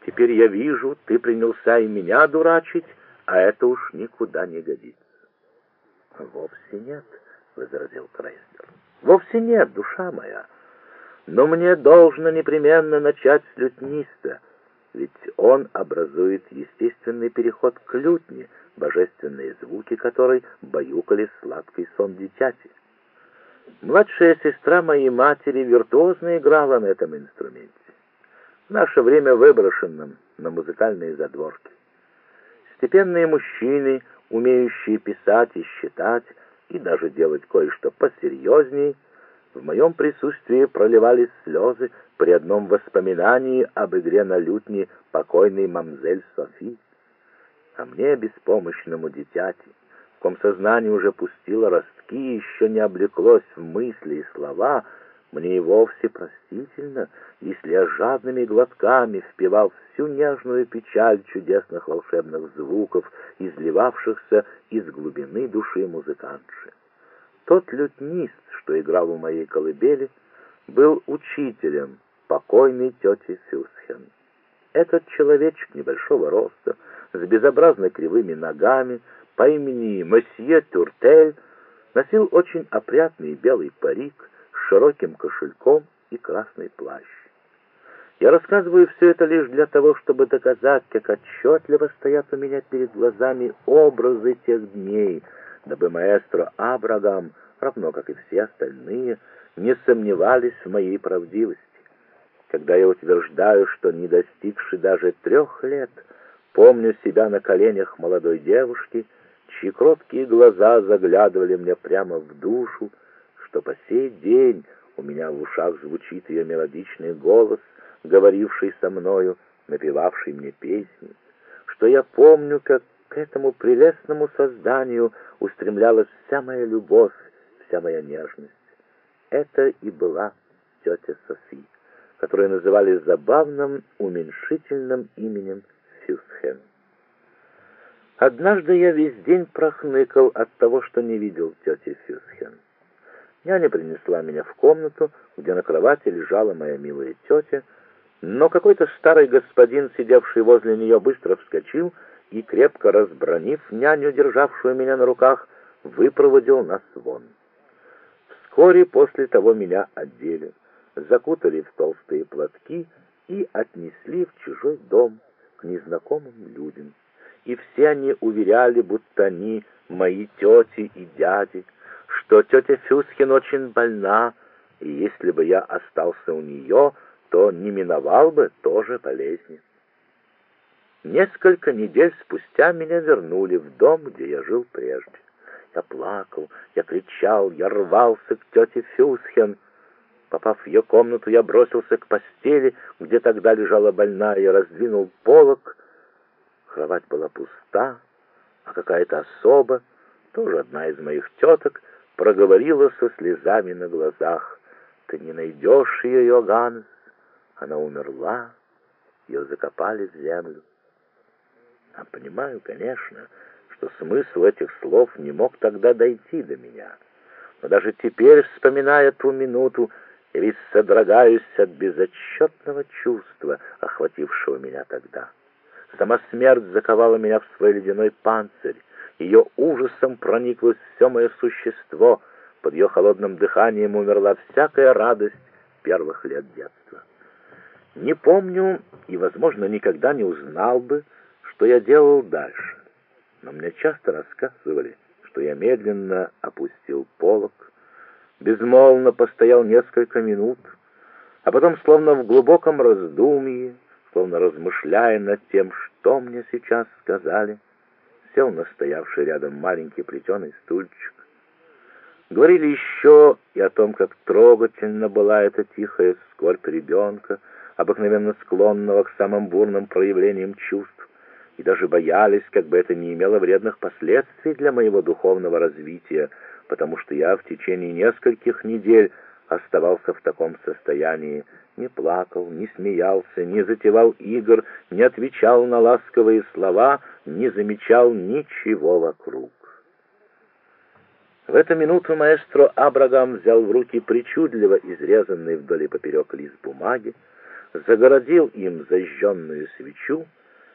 Теперь я вижу, ты принялся и меня дурачить, а это уж никуда не годится». «Вовсе нет», — возразил Крейслер. «Вовсе нет, душа моя. Но мне должно непременно начать с лютниста, ведь он образует естественный переход к лютне, божественные звуки которой баюкали сладкий сон дитяти. Младшая сестра моей матери виртуозно играла на этом инструменте. В наше время выброшенном на музыкальные задворки. Степенные мужчины, умеющие писать и считать, и даже делать кое-что посерьезней, в моем присутствии проливались слезы при одном воспоминании об игре на лютне покойной мамзель Софи. А мне, беспомощному дитяти, в ком сознание уже пустило ростки и еще не облеклось в мысли и слова, мне и вовсе простительно, если я жадными глотками впивал всю нежную печаль чудесных волшебных звуков, изливавшихся из глубины души музыкантши. Тот лютнист, что играл у моей колыбели, был учителем покойной тети Фюсхен. Этот человечек небольшого роста, с безобразно кривыми ногами, по имени месье Тюртель, носил очень опрятный белый парик с широким кошельком и красный плащ. Я рассказываю все это лишь для того, чтобы доказать, как отчетливо стоят у меня перед глазами образы тех дней, дабы маэстро Абрагам, равно как и все остальные, не сомневались в моей правдивости. Когда я утверждаю, что, не достигши даже 3 лет, помню себя на коленях молодой девушки, чьи кроткие глаза заглядывали мне прямо в душу, что по сей день у меня в ушах звучит ее мелодичный голос, говоривший со мною, напевавший мне песни, что я помню, как к этому прелестному созданию устремлялась вся моя любовь, вся моя нежность. Это и была тетя Софи, которую называли забавным уменьшительным именем Фюсхен. Однажды я весь день прохныкал от того, что не видел тети Фюсхен. Няня принесла меня в комнату, где на кровати лежала моя милая тетя, но какой-то старый господин, сидевший возле нее, быстро вскочил и, крепко разбранив няню, державшую меня на руках, выпроводил нас вон. Вскоре после того меня одели, закутали в толстые платки и отнесли в чужой дом к незнакомым людям. И все они уверяли, будто они мои тети и дяди, что тетя Фюсхен очень больна, и если бы я остался у нее, то не миновал бы тоже болезни. Несколько недель спустя меня вернули в дом, где я жил прежде. Я плакал, я кричал, я рвался к тете Фюсхен. Попав в ее комнату, я бросился к постели, где тогда лежала больная, и раздвинул полог. Кровать была пуста, а какая-то особа, тоже одна из моих теток, проговорила со слезами на глазах: «Ты не найдешь ее, Йоганнес, она умерла, ее закопали в землю». Я понимаю, конечно, что смысл этих слов не мог тогда дойти до меня, но даже теперь, вспоминая ту минуту, я весь содрогаюсь от безотчетного чувства, охватившего меня тогда. Сама смерть заковала меня в свой ледяной панцирь, ее ужасом прониклось все мое существо, под ее холодным дыханием умерла всякая радость первых лет детства. Не помню и, возможно, никогда не узнал бы, что я делал дальше, но мне часто рассказывали, что я медленно опустил полог, безмолвно постоял несколько минут, а потом, словно в глубоком раздумье, словно размышляя над тем, что мне сейчас сказали, сел на стоявший рядом маленький плетеный стульчик. Говорили еще и о том, как трогательна была эта тихая скорбь ребенка, обыкновенно склонного к самым бурным проявлениям чувств, и даже боялись, как бы это не имело вредных последствий для моего духовного развития, потому что я в течение нескольких недель оставался в таком состоянии, не плакал, не смеялся, не затевал игр, не отвечал на ласковые слова, не замечал ничего вокруг. В эту минуту маэстро Абрагам взял в руки причудливо изрезанный вдоль и поперек лист бумаги, загородил им зажженную свечу